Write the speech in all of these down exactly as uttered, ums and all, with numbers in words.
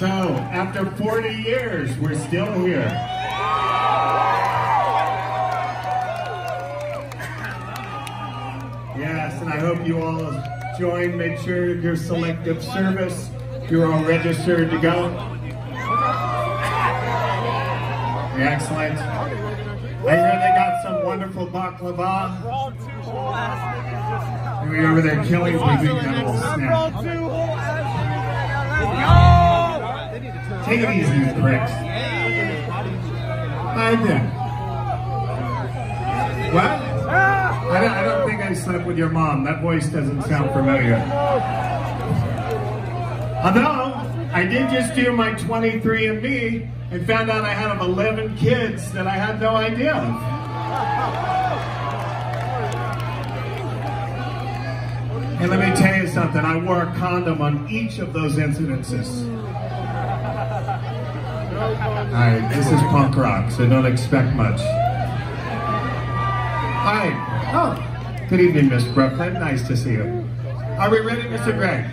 So, after forty years, we're still here. Yes, and I hope you all join. Make sure your selective service, you're all registered to go. Excellent. I hear they got some wonderful baklava. We're over there killing me. We got a little snack. Take it easy, you pricks. I did. What? I don't, I don't think I slept with your mom. That voice doesn't sound familiar. Although, I did just do my twenty-three and me and found out I had eleven kids that I had no idea of. And let me tell you something, I wore a condom on each of those incidences. Alright, this is punk rock, so don't expect much. Alright, oh, good evening, Miss Brooklyn, nice to see you. Are we ready, Mister Greg?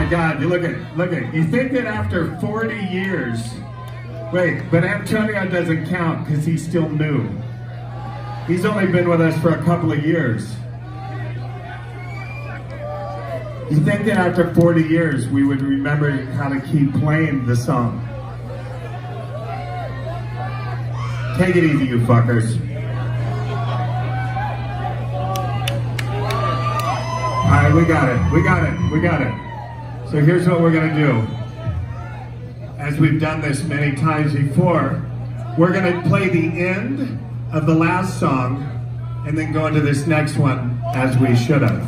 God, you look at it, look at it. You think that after forty years, wait, but Antonio doesn't count because he's still new. He's only been with us for a couple of years. You think that after forty years, we would remember how to keep playing the song? Take it easy, you fuckers. All right, we got it, we got it, we got it. So here's what we're gonna do. As we've done this many times before, we're gonna play the end of the last song and then go into this next one as we should have.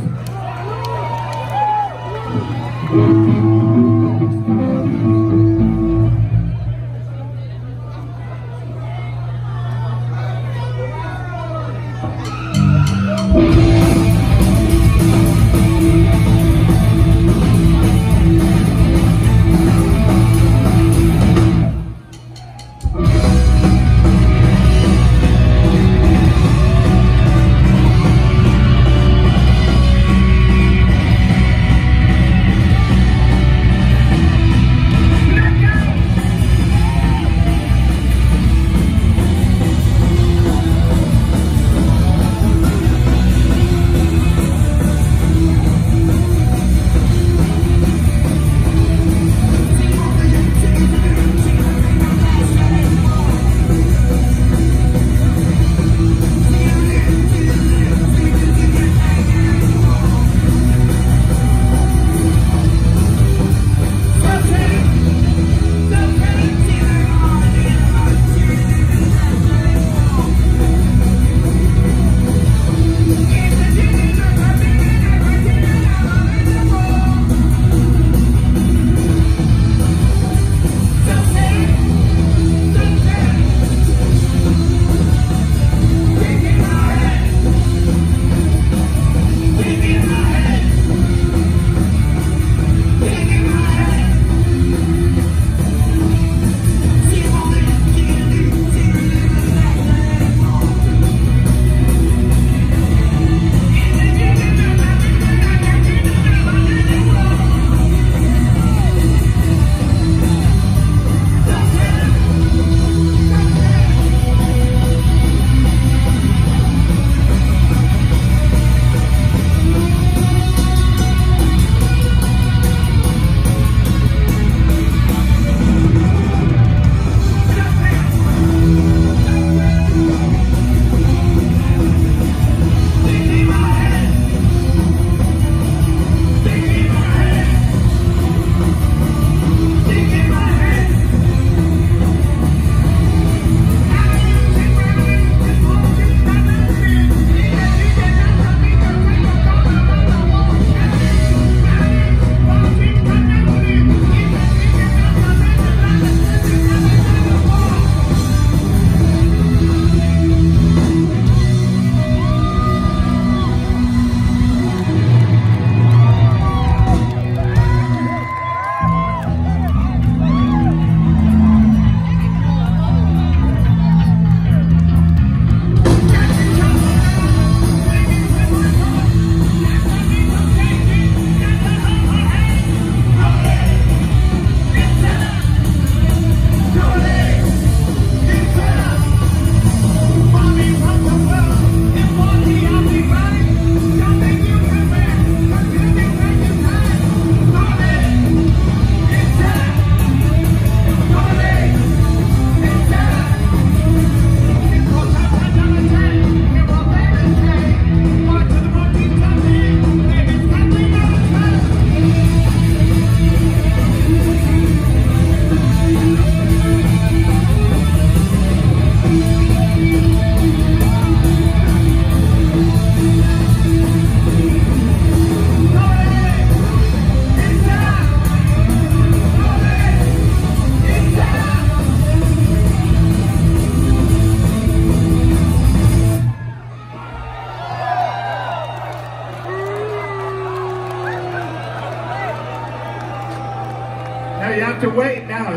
Now you have to wait now.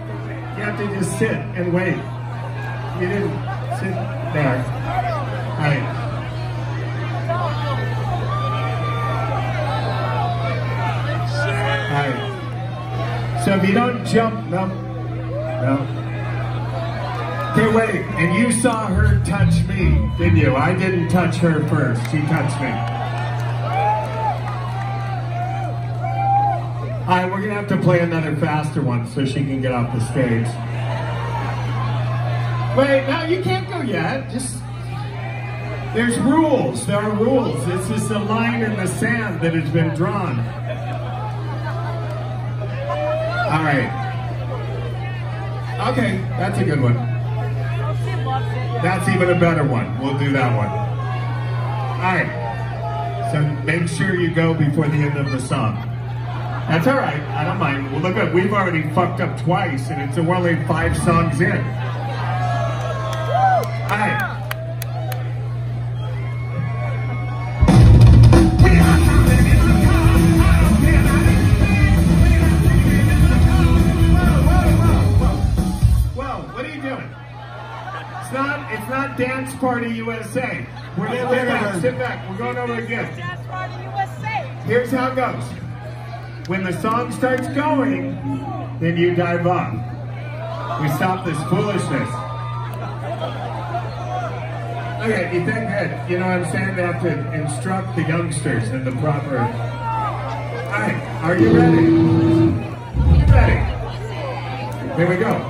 You have to just sit and wait. You didn't sit there. All right. All right. So if you don't jump, no, no. Okay, wait, and you saw her touch me, didn't you? I didn't touch her first, she touched me. All right, we're gonna have to play another faster one so she can get off the stage. Wait, no, you can't go yet. Just, there's rules, there are rules. It's just a line in the sand that has been drawn. All right. Okay, that's a good one. That's even a better one. We'll do that one. All right. So make sure you go before the end of the song. That's all right. I don't mind. Well, look at, we've already fucked up twice, and it's only five songs in. All right. Whoa, what are you doing? It's not, it's not Dance Party U S A. We're gonna sit back, sit back. We're going over again. Dance Party U S A. Here's how it goes. When the song starts going, then you dive off. We stop this foolishness. Okay, you think that, you know what I'm saying, they have to instruct the youngsters in the proper... Alright, are you ready? You ready? Here we go.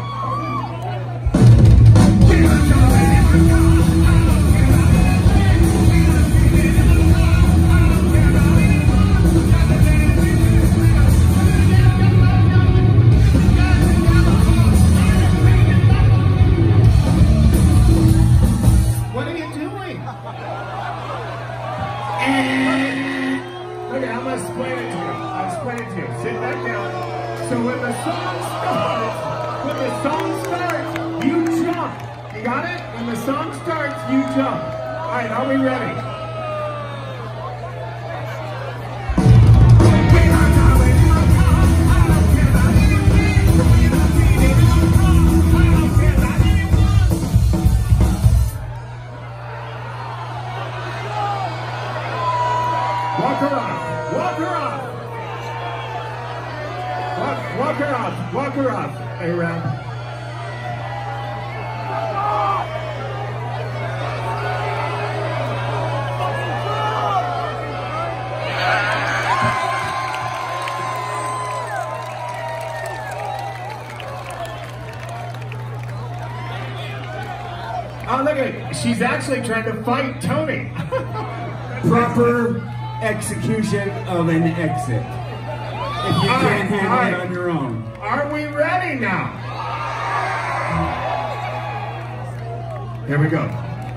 Okay, I'm gonna explain it to you. I'll explain it to you. Sit back down. So when the song starts, when the song starts, you jump. You got it? When the song starts, you jump. All right, are we ready? Walk her off. Walk her off. Walk, walk her off. Walk her off. Hey, Ram. Oh, look at it. She's actually trying to fight Tony. Proper execution of an exit. If you All can't right, handle all right. it on your own. Are we ready now? Here we go.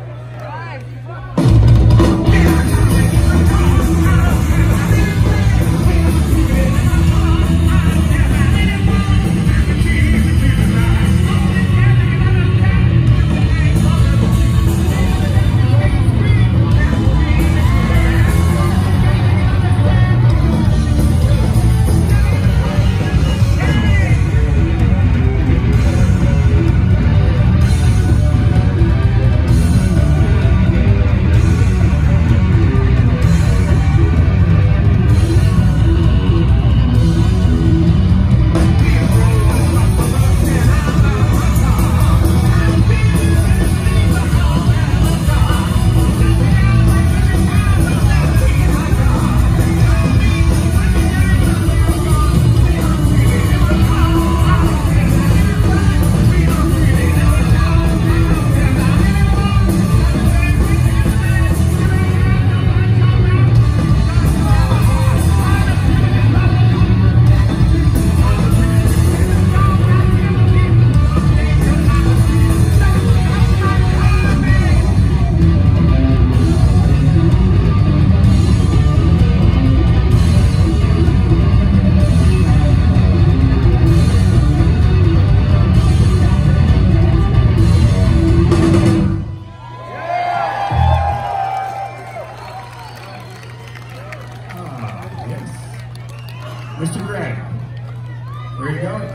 Mister Greg, where are you going?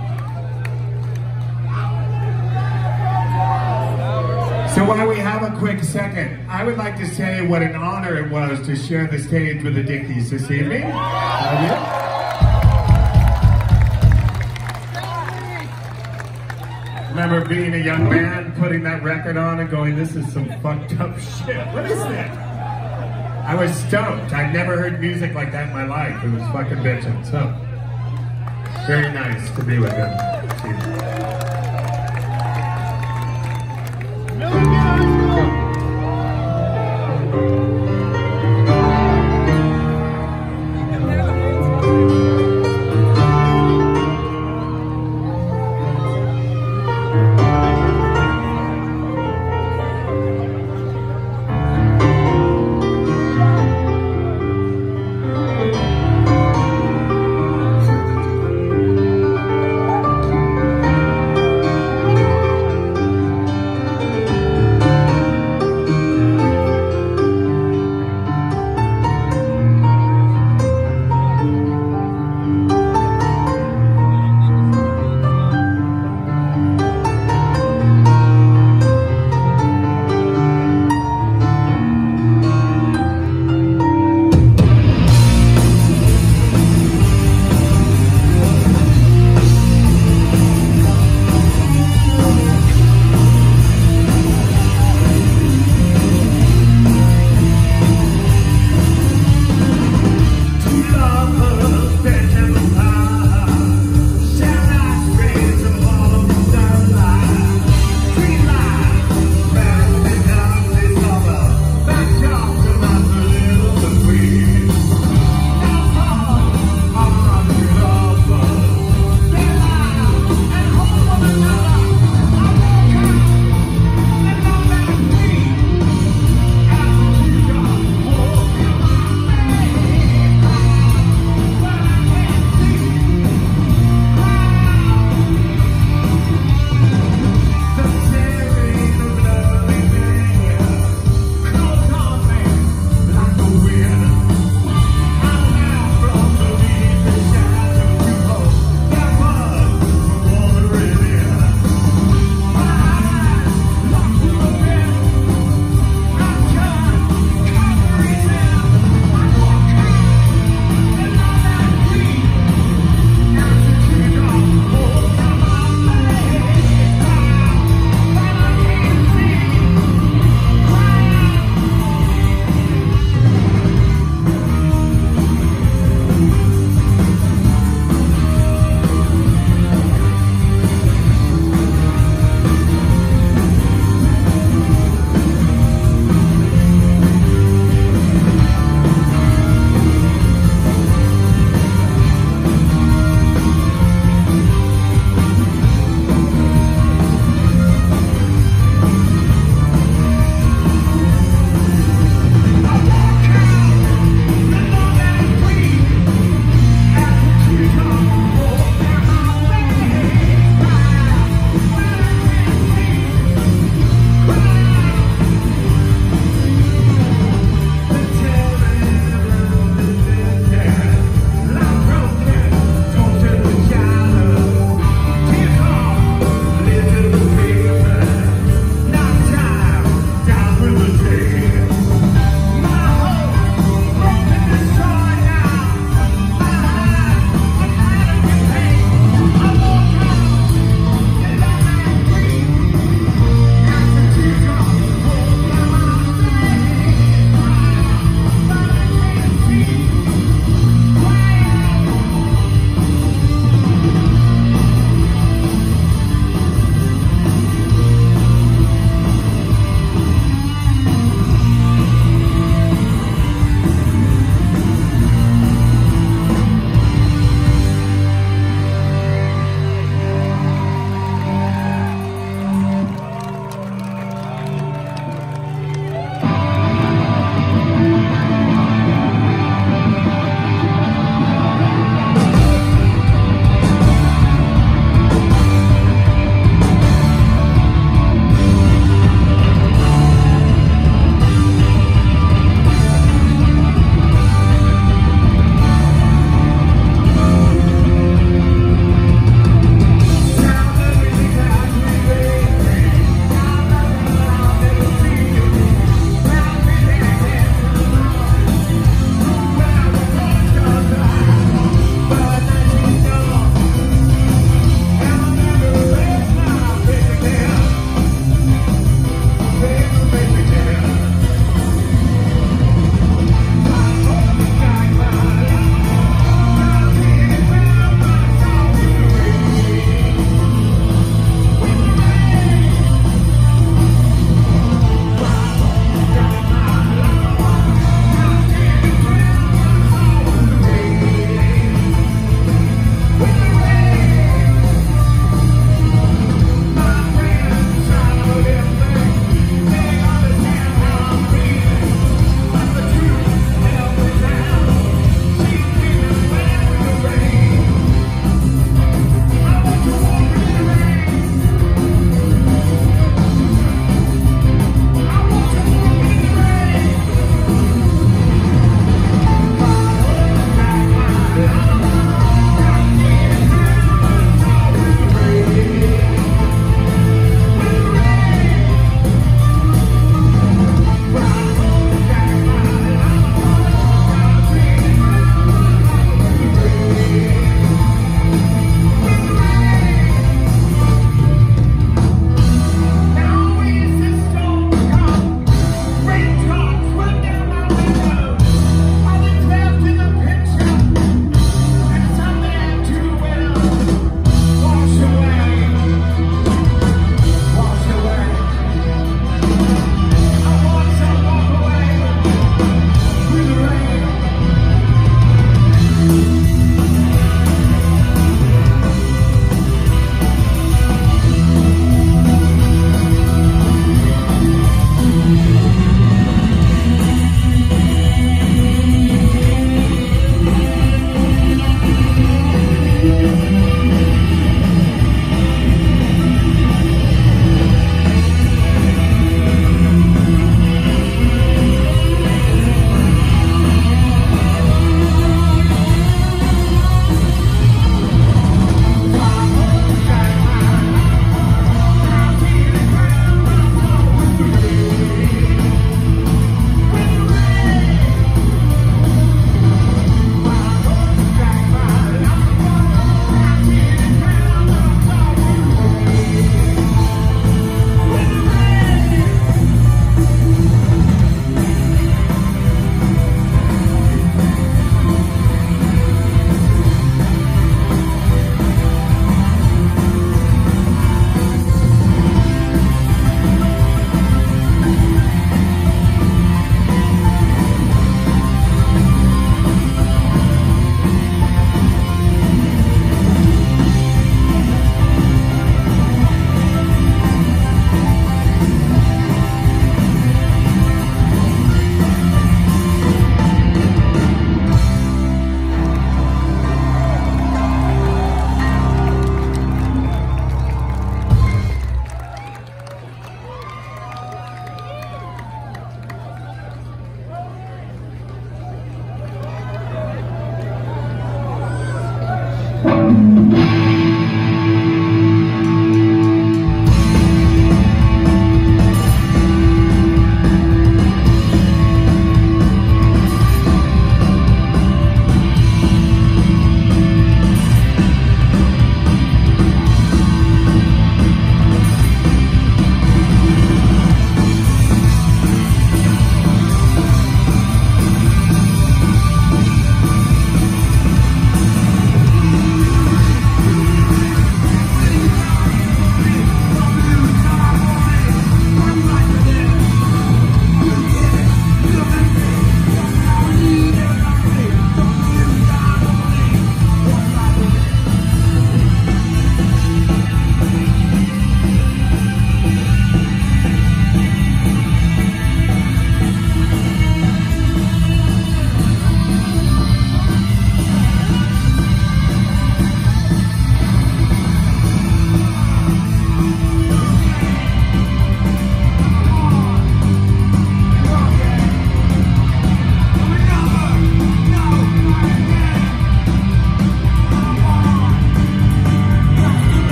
So while we have a quick second, I would like to say what an honor it was to share the stage with the Dickies this evening. Uh, yeah. remember being a young man, putting that record on and going, this is some fucked up shit. What is that? I was stoked. I'd never heard music like that in my life. It was fucking bitchin'. So, very nice to be with him.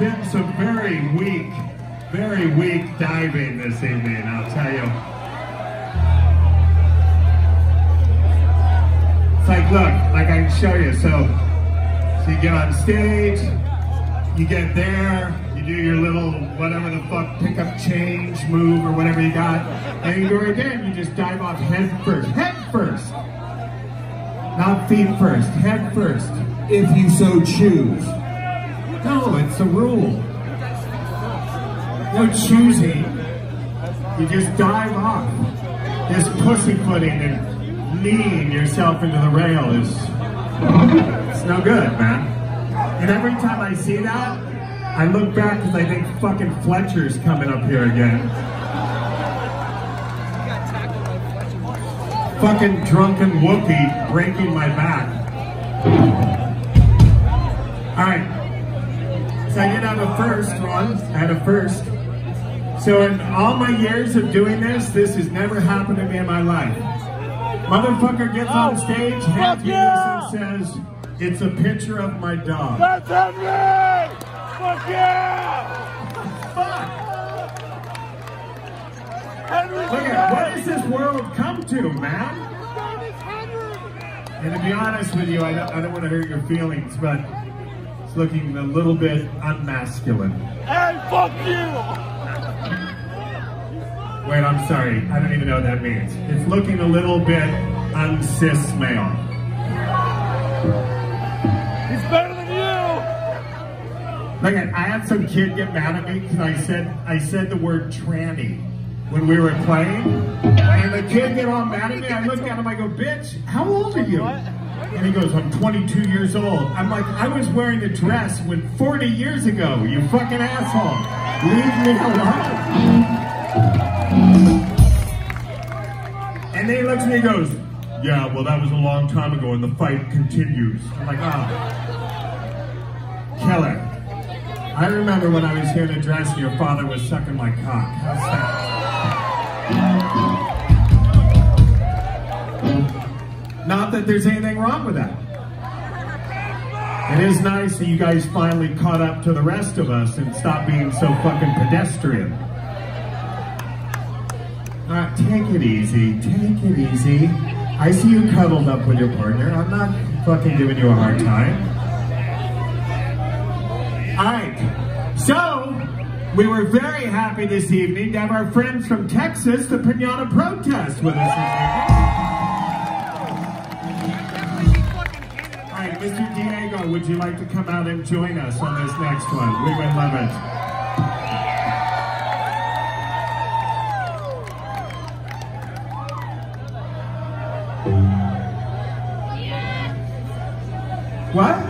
been some very weak, very weak diving this evening, I'll tell you. It's like, look, like I can show you. So, so you get on stage, you get there, you do your little whatever the fuck pickup change move or whatever you got, and you go again, you just dive off head first. Head first! Not feet first, head first. If you so choose. No, it's a rule. No choosing. You just dive off. This pussyfooting and kneeing yourself into the rail is, it's no good, man. And every time I see that, I look back because I think fucking Fletcher's coming up here again. Fucking drunken Wookie breaking my back. All right. So I did have a first one. I had a first. So in all my years of doing this, this has never happened to me in my life. Motherfucker gets on stage, hands me this and says, "It's a picture of my dog." That's Henry! Fuck yeah! Fuck! Henry's Look at, what has this world come to, man? And to be honest with you, I don't, I don't want to hurt your feelings, but it's looking a little bit unmasculine. Hey, fuck you! Wait, I'm sorry. I don't even know what that means. It's looking a little bit uncis male. He's better than you! Look at, I had some kid get mad at me because I said I said the word tranny when we were playing, and the kid get all mad at me. I looked at him, I go, "Bitch, how old are you?" And he goes, "I'm twenty-two years old." I'm like, "I was wearing a dress when forty years ago, you fucking asshole. Leave me alone." And then he looks at me and goes, "Yeah, well, that was a long time ago and the fight continues." I'm like, "Oh, killer. I remember when I was here in a dress and your father was sucking my cock. How's that?" Not that there's anything wrong with that. It is nice that you guys finally caught up to the rest of us and stopped being so fucking pedestrian. All right, take it easy, take it easy. I see you cuddled up with your partner. I'm not fucking giving you a hard time. All right, so we were very happy this evening to have our friends from Texas, the Pinata Protest, with us this evening. All right, Mister Diego, would you like to come out and join us on this next one? We would love it. What?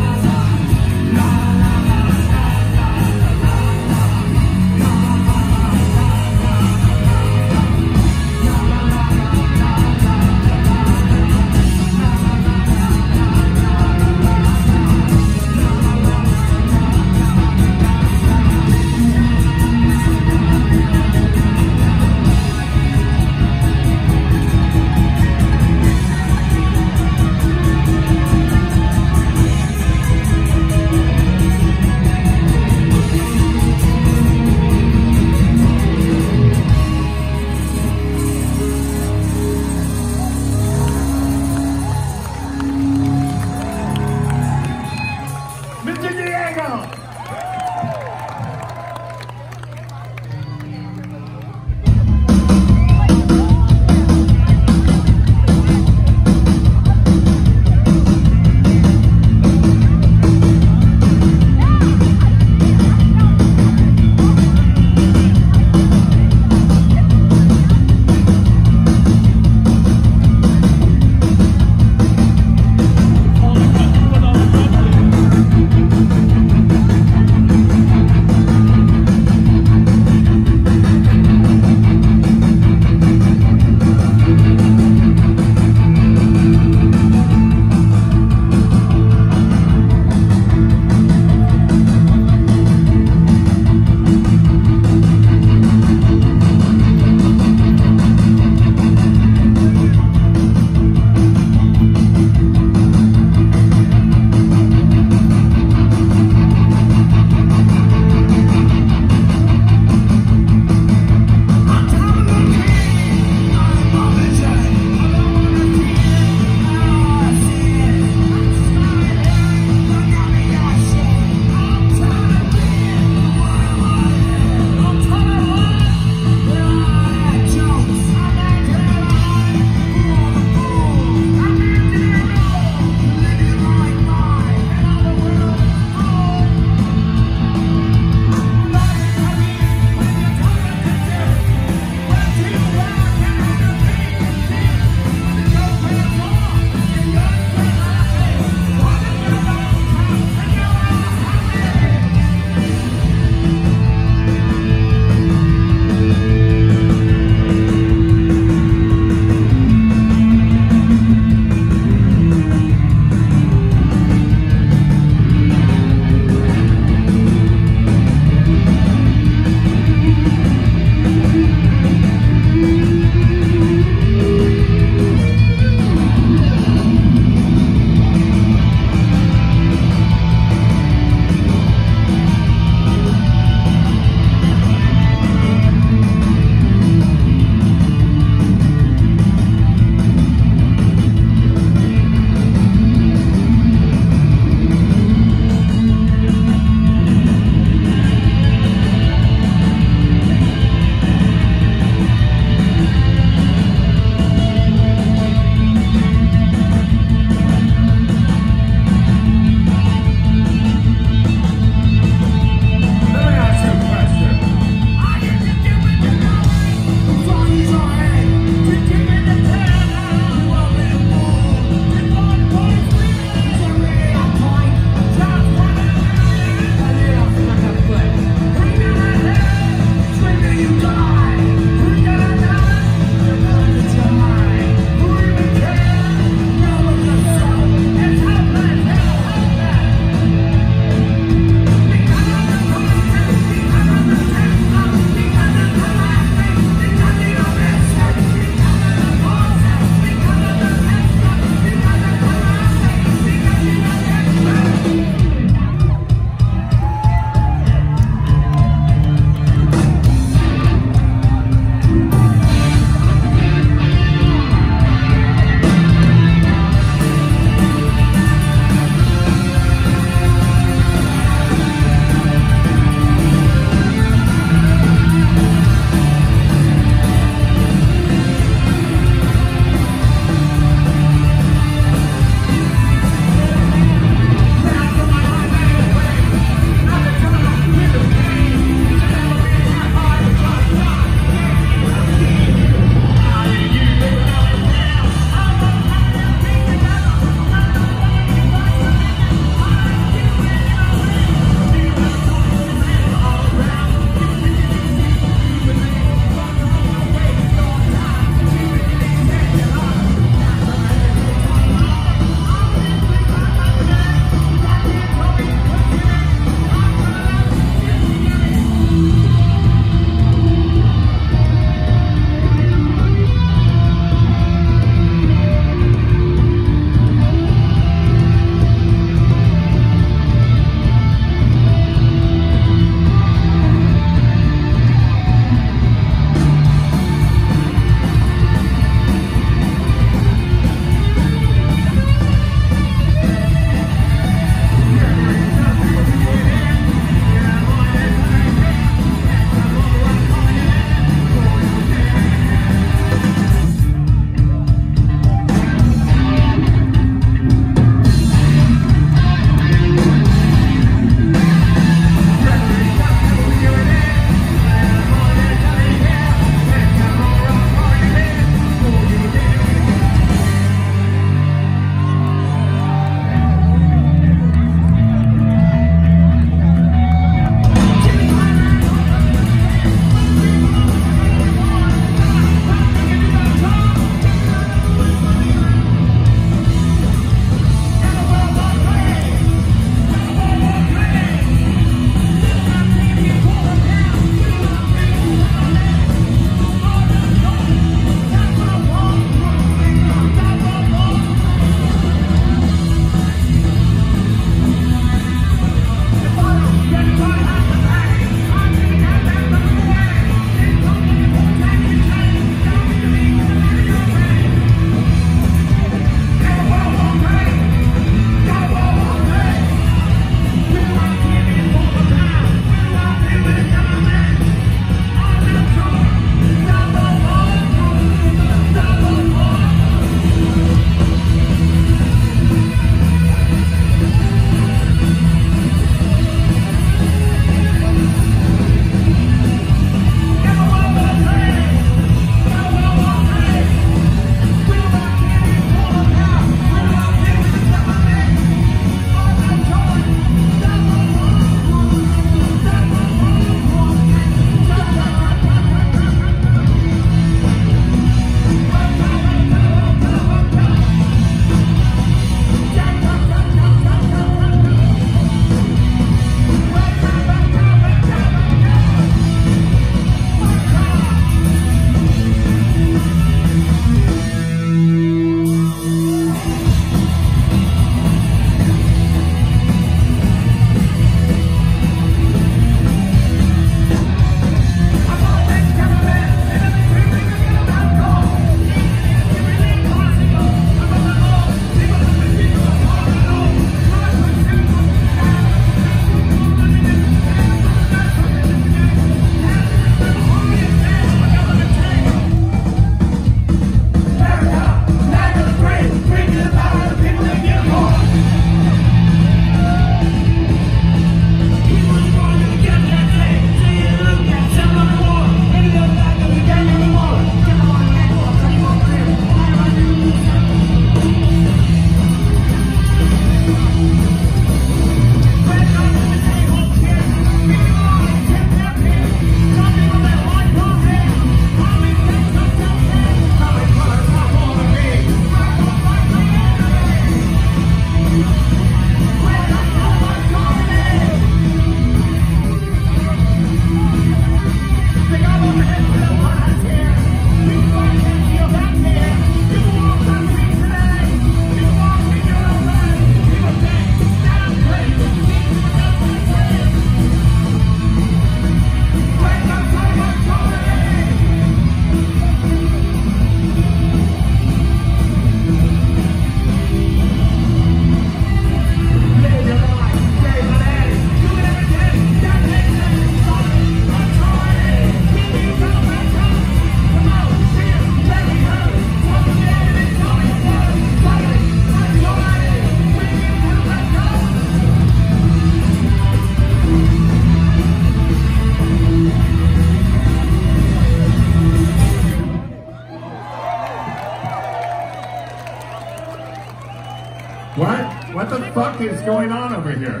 fuck is going on over here?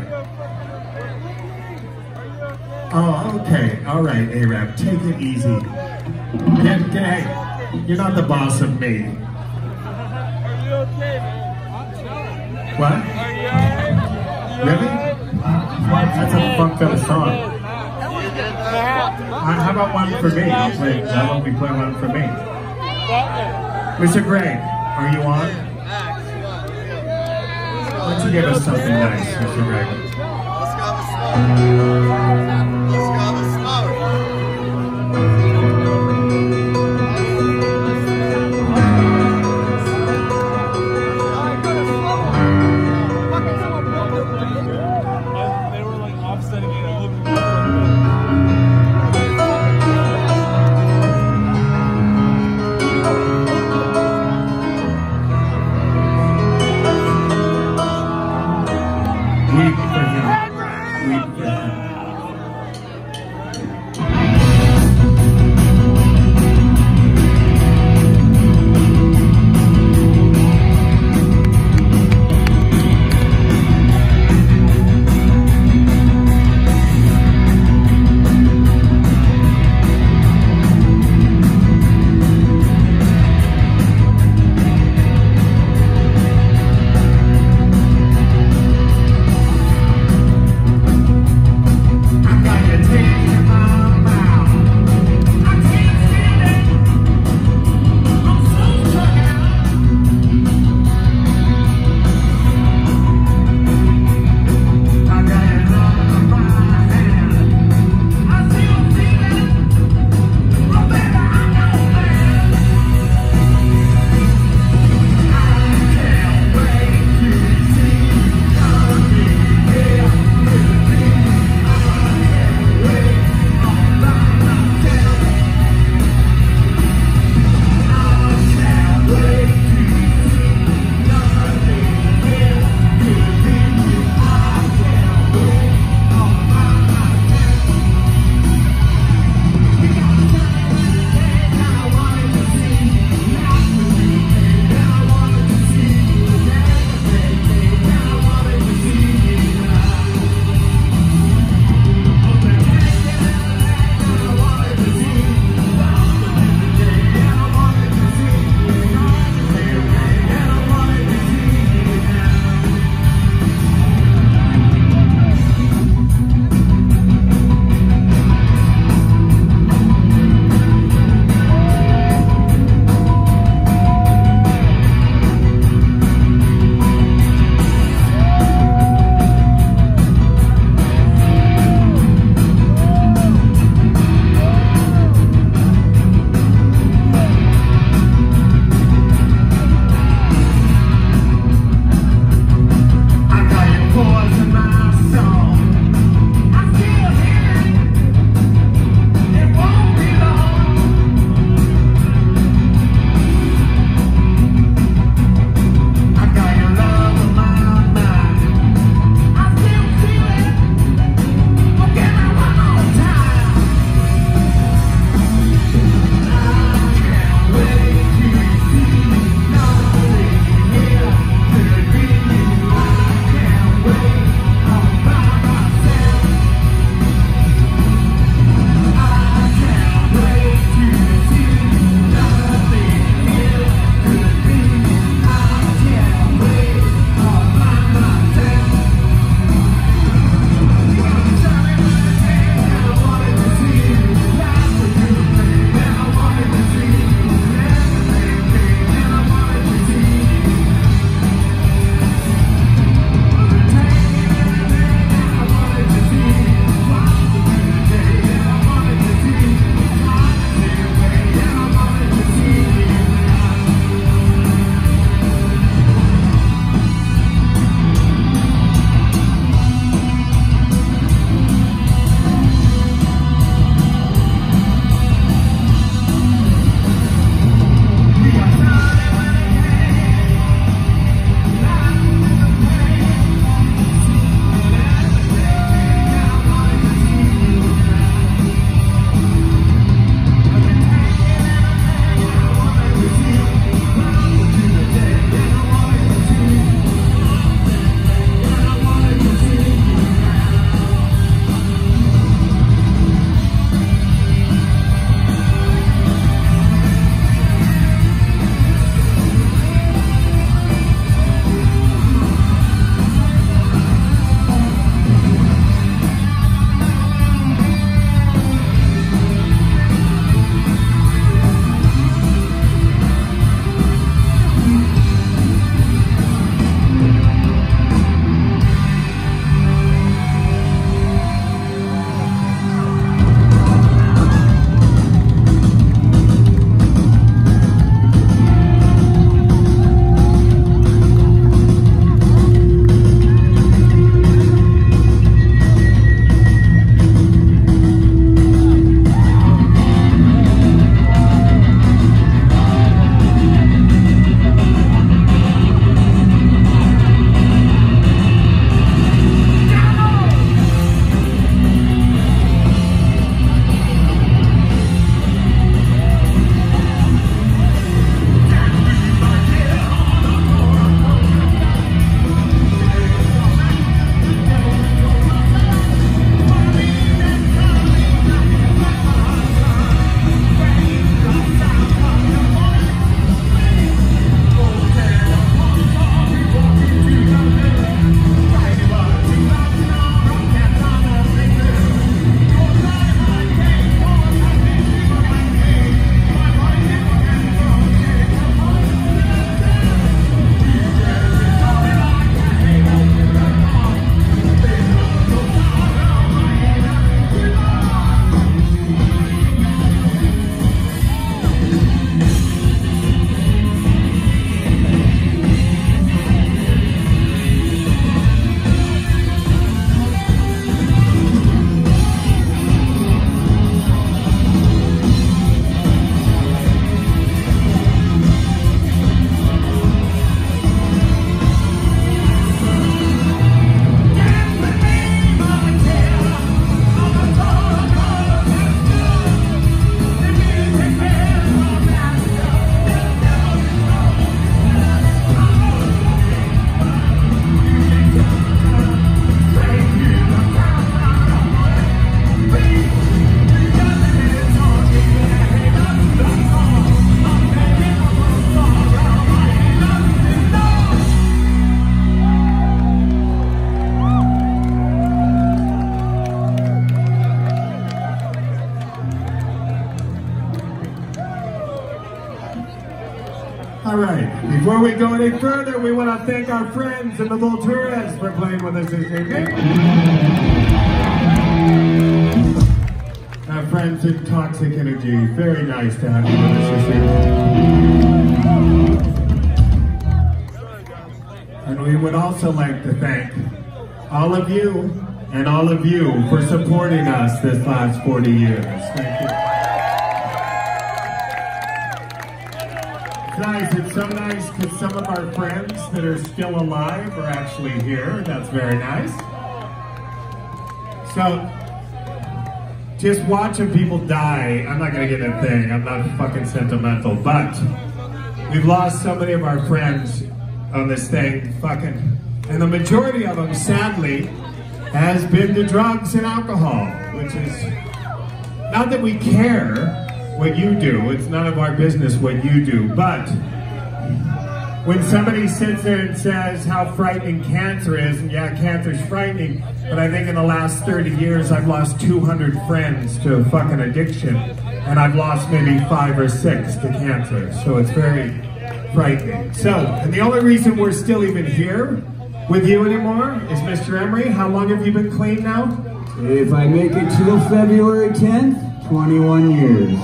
Oh, okay. All right, A-Rap, take it easy. Get, get, hey, you're not the boss of me. Are you okay, man? What? Are you alright? Really? That's a fucked up song. Uh, how about one for me? I'll play, why don't we play one for me? Mister Greg, are you on? Why don't you give us something nice, Mister Greg? Let's go have a smoke. Let's go have a smoke. They were like offsetting it a little bit. Weep for him. Weep for him. All right, before we go any further, we want to thank our friends in the Volturas for playing with us this evening. Our friends in Toxic Energy, very nice to have you with us this evening. And we would also like to thank all of you and all of you for supporting us this last forty years. Thank you. It's nice, it's so nice because some of our friends that are still alive are actually here. That's very nice. So, just watching people die, I'm not gonna get a thing, I'm not fucking sentimental, but we've lost so many of our friends on this thing, fucking, and the majority of them, sadly, has been to drugs and alcohol, which is, not that we care what you do, it's none of our business what you do, but when somebody sits there and says how frightening cancer is, and yeah, cancer's frightening, but I think in the last thirty years I've lost two hundred friends to fucking addiction, and I've lost maybe five or six to cancer, so it's very frightening. So, and the only reason we're still even here with you anymore is Mister Emery. How long have you been clean now? If I make it till February tenth, twenty-one years.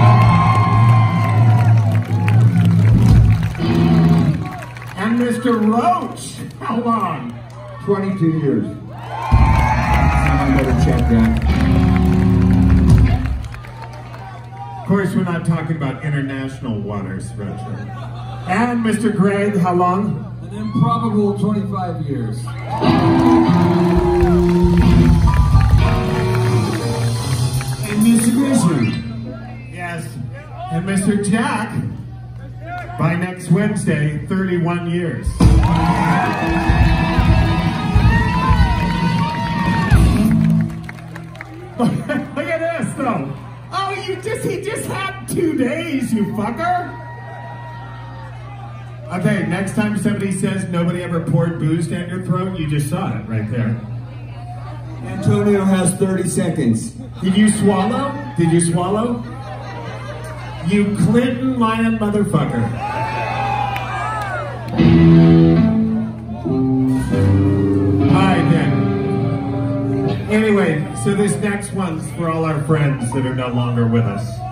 And Mister Roach, how long? twenty-two years. Someone better check that. Of course, we're not talking about international waters, Roach. And Mister Greg, how long? An improbable twenty-five years. And Mister Grisham. Yes. And Mister Jack, by next Wednesday, thirty-one years. Look at this, though. Oh, you just, he just had two days, you fucker. Okay, next time somebody says nobody ever poured booze down your throat, you just saw it right there. Antonio has thirty seconds. Did you swallow? Did you swallow? You Clinton lying motherfucker. Alright then. Anyway, so this next one's for all our friends that are no longer with us.